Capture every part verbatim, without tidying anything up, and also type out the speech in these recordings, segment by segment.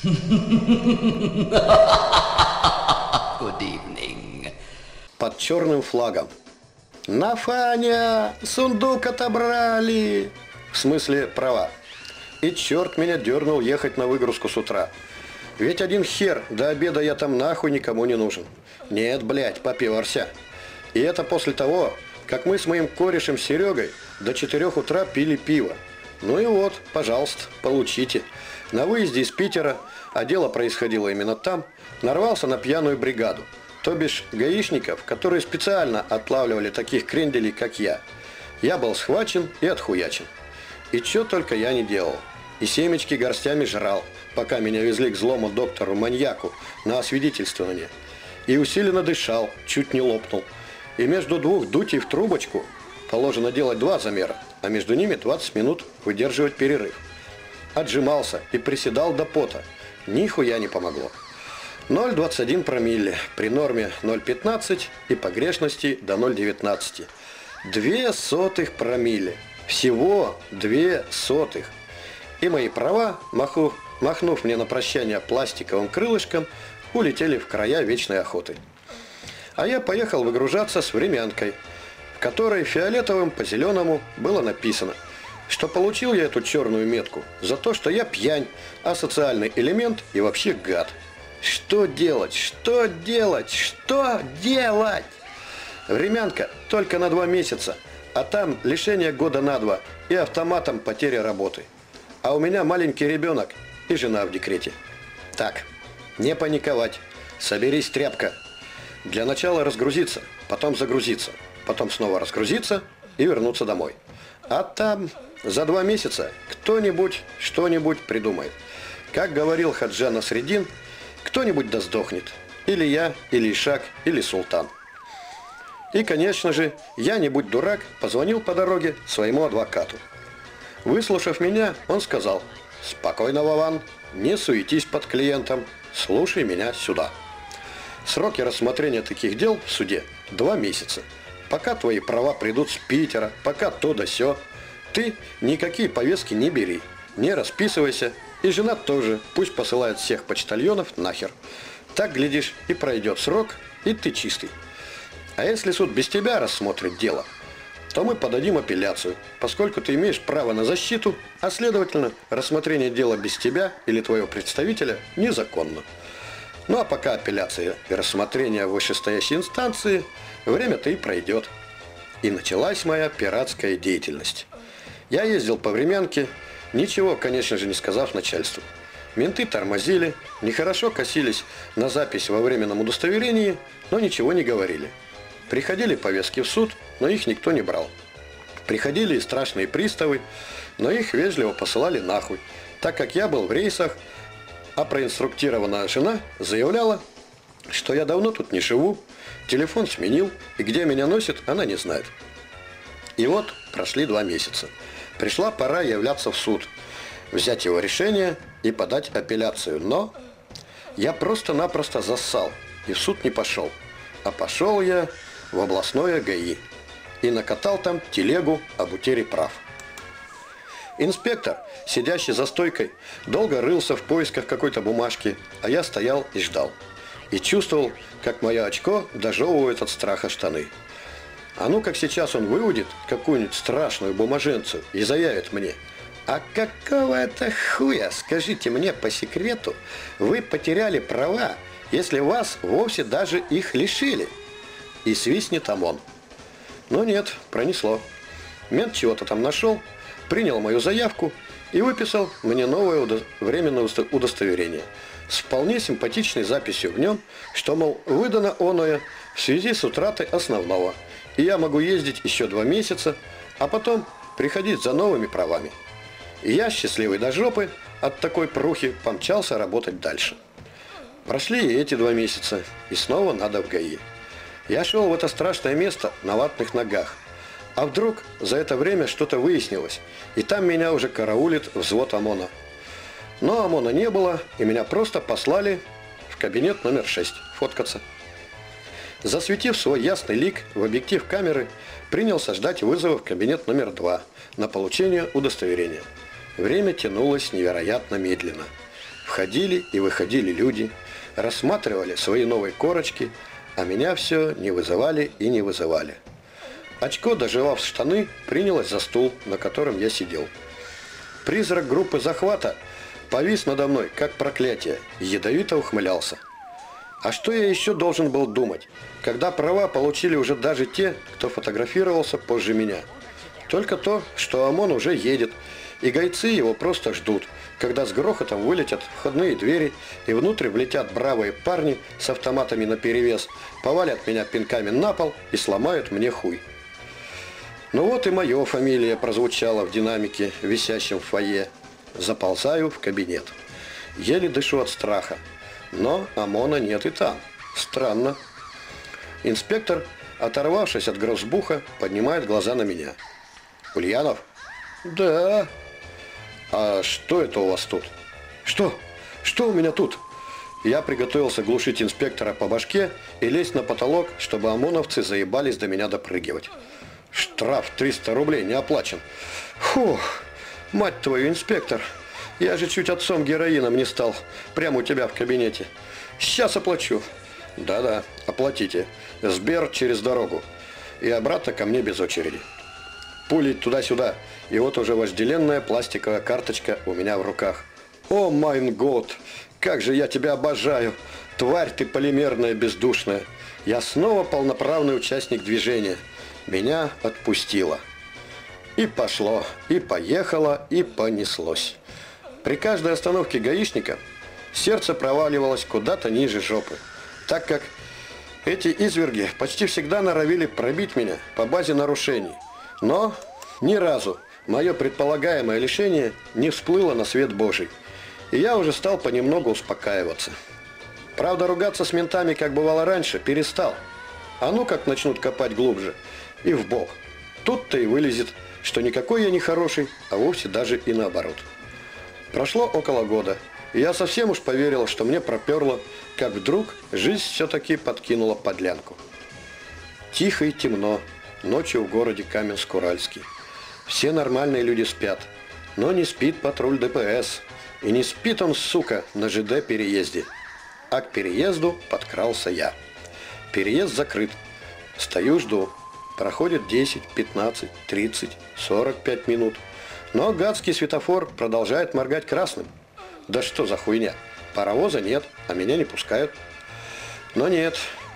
Good evening. Под черным флагом. Нафаня, сундук отобрали. В смысле права. И черт меня дернул ехать на выгрузку с утра. Ведь один хер, до обеда я там нахуй никому не нужен. Нет, блядь, попиварся. И это после того, как мы с моим корешем Серегой до четырех утра пили пиво. Ну и вот, пожалуйста, получите. На выезде из Питера, а дело происходило именно там, нарвался на пьяную бригаду. То бишь гаишников, которые специально отлавливали таких кренделей, как я. Я был схвачен и отхуячен. И чё только я не делал. И семечки горстями жрал, пока меня везли к злому доктору-маньяку на освидетельствование. И усиленно дышал, чуть не лопнул. И между двух дутей в трубочку положено делать два замера, а между ними двадцать минут выдерживать перерыв. Отжимался и приседал до пота. Нихуя не помогло. ноль целых двадцать один промилле при норме ноль целых пятнадцать и погрешности до ноль целых девятнадцать. Две сотых промилле. Всего две сотых. И мои права, маху, махнув мне на прощание пластиковым крылышком, улетели в края вечной охоты. А я поехал выгружаться с времянкой, в которой фиолетовым по зеленому было написано, что получил я эту черную метку за то, что я пьянь, асоциальный элемент и вообще гад. Что делать? Что делать? Что делать? Времянка только на два месяца, а там лишение года на два и автоматом потеря работы. А у меня маленький ребенок и жена в декрете. Так, не паниковать. Соберись, тряпка. Для начала разгрузиться, потом загрузиться, потом снова разгрузиться и вернуться домой. А там за два месяца кто-нибудь что-нибудь придумает. Как говорил Хаджа Насреддин, кто-нибудь да сдохнет. Или я, или Ишак, или Султан. И, конечно же, я, не будь дурак, позвонил по дороге своему адвокату. Выслушав меня, он сказал: «Спокойно, Вован, не суетись под клиентом, слушай меня сюда. Сроки рассмотрения таких дел в суде два месяца. Пока твои права придут с Питера, пока то да сё. Ты никакие повестки не бери, не расписывайся, и жена тоже, пусть посылает всех почтальонов нахер. Так, глядишь, и пройдет срок, и ты чистый. А если суд без тебя рассмотрит дело, то мы подадим апелляцию, поскольку ты имеешь право на защиту, а следовательно, рассмотрение дела без тебя или твоего представителя незаконно. Ну а пока апелляция и рассмотрение в вышестоящей инстанции, время-то и пройдет». И началась моя пиратская деятельность. Я ездил по времянке, ничего, конечно же, не сказав начальству. Менты тормозили, нехорошо косились на запись во временном удостоверении, но ничего не говорили. Приходили повестки в суд, но их никто не брал. Приходили и страшные приставы, но их вежливо посылали нахуй, так как я был в рейсах, а проинструктированная жена заявляла, что я давно тут не живу, телефон сменил, и где меня носит, она не знает. И вот прошли два месяца. Пришла пора являться в суд, взять его решение и подать апелляцию, но я просто-напросто зассал и в суд не пошел, а пошел я в областное ГАИ и накатал там телегу об утере прав. Инспектор, сидящий за стойкой, долго рылся в поисках какой-то бумажки, а я стоял и ждал. И чувствовал, как мое очко дожевывает от страха штаны. А ну как сейчас он выудит какую-нибудь страшную бумаженцию и заявит мне: «А какого это хуя, скажите мне по секрету, вы потеряли права, если вас вовсе даже их лишили?» И свистнет ОМОН. Но нет, пронесло. Мент чего-то там нашел, принял мою заявку и выписал мне новое удо- временное удостоверение с вполне симпатичной записью в нем, что, мол, выдано оное в связи с утратой основного, и я могу ездить еще два месяца, а потом приходить за новыми правами. И я, счастливый до жопы, от такой прухи помчался работать дальше. Прошли и эти два месяца, и снова надо в ГАИ. Я шел в это страшное место на ватных ногах. А вдруг за это время что-то выяснилось, и там меня уже караулит взвод ОМОНа. Но ОМОНа не было, и меня просто послали в кабинет номер шесть фоткаться. Засветив свой ясный лик в объектив камеры, принялся ждать вызова в кабинет номер два на получение удостоверения. Время тянулось невероятно медленно. Входили и выходили люди, рассматривали свои новые корочки, а меня все не вызывали и не вызывали. Очко, доживав штаны, принялось за стул, на котором я сидел. Призрак группы захвата повис надо мной, как проклятие, и ядовито ухмылялся. А что я еще должен был думать, когда права получили уже даже те, кто фотографировался позже меня? Только то, что ОМОН уже едет, и гайцы его просто ждут, когда с грохотом вылетят входные двери, и внутрь влетят бравые парни с автоматами наперевес, повалят меня пинками на пол и сломают мне хуй. Ну вот и моя фамилия прозвучала в динамике, висящем в фойе. Заползаю в кабинет. Еле дышу от страха. Но ОМОНа нет и там. Странно. Инспектор, оторвавшись от грозбуха, поднимает глаза на меня. «Ульянов?» «Да». «А что это у вас тут?» «Что? Что у меня тут?» Я приготовился глушить инспектора по башке и лезть на потолок, чтобы ОМОНовцы заебались до меня допрыгивать. Штраф триста рублей не оплачен. Фух, мать твою, инспектор. Я же чуть отцом героином не стал. Прямо у тебя в кабинете. Сейчас оплачу. Да-да, оплатите. Сбер через дорогу. И обратно ко мне без очереди. Пули туда-сюда. И вот уже вожделенная пластиковая карточка у меня в руках. О, майн год! Как же я тебя обожаю! Тварь ты полимерная, бездушная. Я снова полноправный участник движения. Меня отпустило. И пошло, и поехало, и понеслось. При каждой остановке гаишника сердце проваливалось куда-то ниже жопы, так как эти изверги почти всегда норовили пробить меня по базе нарушений. Но ни разу мое предполагаемое лишение не всплыло на свет Божий, и я уже стал понемногу успокаиваться. Правда, ругаться с ментами, как бывало раньше, перестал. А ну как начнут копать глубже, и в бок. Тут-то и вылезет, что никакой я не хороший, а вовсе даже и наоборот. Прошло около года, и я совсем уж поверил, что мне проперло, как вдруг жизнь все-таки подкинула подлянку. Тихо и темно, ночью в городе Каменск-Уральский. Все нормальные люди спят, но не спит патруль ДПС. И не спит он, сука, на ЖД-переезде. А к переезду подкрался я. Переезд закрыт. Стою, жду. Проходит десять, пятнадцать, тридцать, сорок пять минут. Но гадский светофор продолжает моргать красным. Да что за хуйня? Паровоза нет, а меня не пускают. Но нет.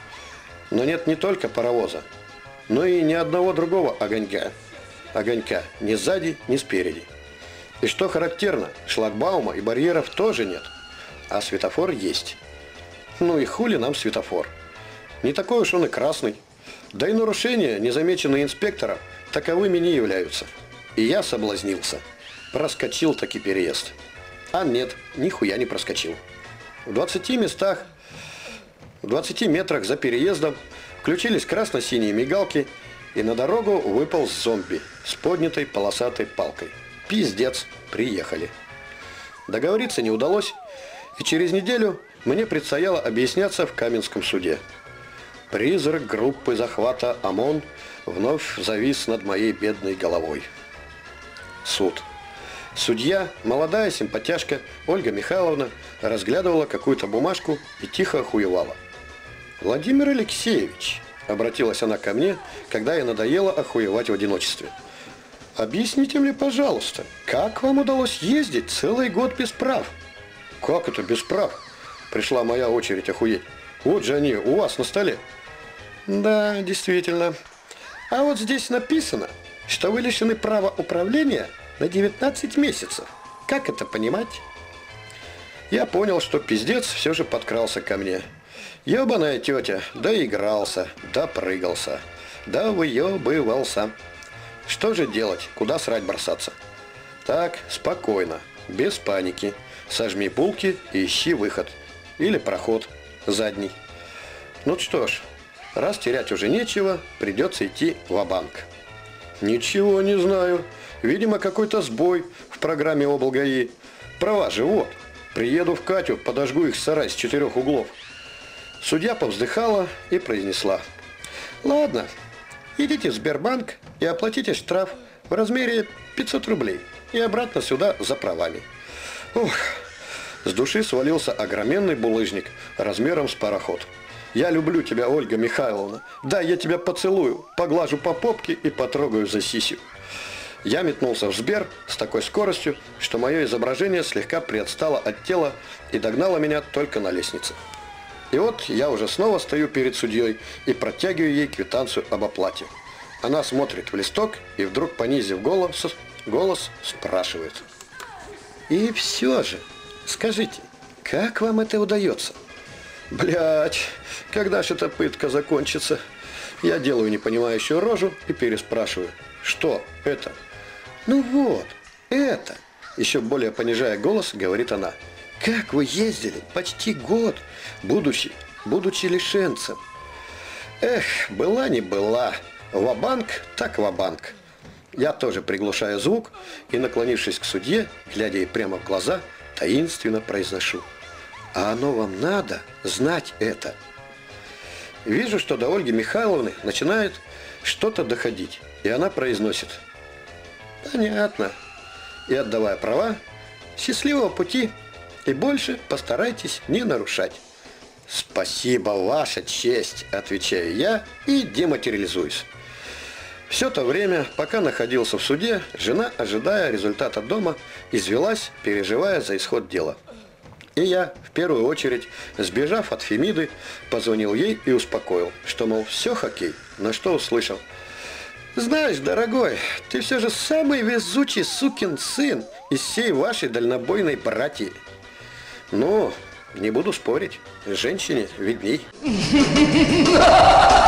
Но нет не только паровоза, но и ни одного другого огонька. Огонька ни сзади, ни спереди. И что характерно, шлагбаума и барьеров тоже нет. А светофор есть. Ну и хули нам светофор? Не такой уж он и красный. Да и нарушения, незамеченные инспектором, таковыми не являются. И я соблазнился. Проскочил таки переезд. А нет, нихуя не проскочил. В двадцати местах, в двадцати метрах за переездом включились красно-синие мигалки, и на дорогу выполз зомби с поднятой полосатой палкой. Пиздец, приехали. Договориться не удалось, и через неделю мне предстояло объясняться в Каменском суде. Призрак группы захвата ОМОН вновь завис над моей бедной головой. Суд. Судья, молодая симпатяшка Ольга Михайловна, разглядывала какую-то бумажку и тихо охуевала. «Владимир Алексеевич», — обратилась она ко мне, когда я надоело охуевать в одиночестве, «объясните мне, пожалуйста, как вам удалось ездить целый год без прав?» «Как это без прав?» — пришла моя очередь охуеть. «Вот же они у вас на столе». «Да, действительно. А вот здесь написано, что вы лишены права управления на девятнадцать месяцев. Как это понимать?» Я понял, что пиздец все же подкрался ко мне. Ёбаная тетя, доигрался, допрыгался, да выебывался. Что же делать, куда срать бросаться? Так, спокойно, без паники. Сожми булки и ищи выход. Или проход, задний. Ну что ж, раз терять уже нечего, придется идти ва-банк. Ничего не знаю. Видимо, какой-то сбой в программе облгаи. Права же вот. Приеду в Катю, подожгу их сарай с четырех углов. Судья повздыхала и произнесла: «Ладно, идите в Сбербанк и оплатите штраф в размере пятьсот рублей и обратно сюда за правами». Ух, С души свалился огроменный булыжник размером с пароход. «Я люблю тебя, Ольга Михайловна. Да, я тебя поцелую, поглажу по попке и потрогаю за сисю». Я метнулся в Сбер с такой скоростью, что мое изображение слегка приотстало от тела и догнало меня только на лестнице. И вот я уже снова стою перед судьей и протягиваю ей квитанцию об оплате. Она смотрит в листок и вдруг, понизив голос, голос спрашивает: «И все же, скажите, как вам это удается?» Блять, когда ж эта пытка закончится? Я делаю непонимающую рожу и переспрашиваю: «Что это?» «Ну вот, это!» Еще более понижая голос, говорит она: «Как вы ездили почти год, будучи, будучи лишенцем?» Эх, была не была. Ва-банк так ва-банк. Я тоже приглушаю звук и, наклонившись к судье, глядя ей прямо в глаза, таинственно произношу: «А оно вам надо знать это?» Вижу, что до Ольги Михайловны начинает что-то доходить, и она произносит: «Понятно». И, отдавая права: «Счастливого пути и больше постарайтесь не нарушать». «Спасибо, ваша честь», – отвечаю я и дематериализуюсь. Все то время, пока находился в суде, жена, ожидая результата дома, извелась, переживая за исход дела. И я, в первую очередь, сбежав от Фемиды, позвонил ей и успокоил, что, мол, все хоккей, на что услышал: «Знаешь, дорогой, ты все же самый везучий сукин сын из всей вашей дальнобойной братьи». Ну, не буду спорить, женщине видней.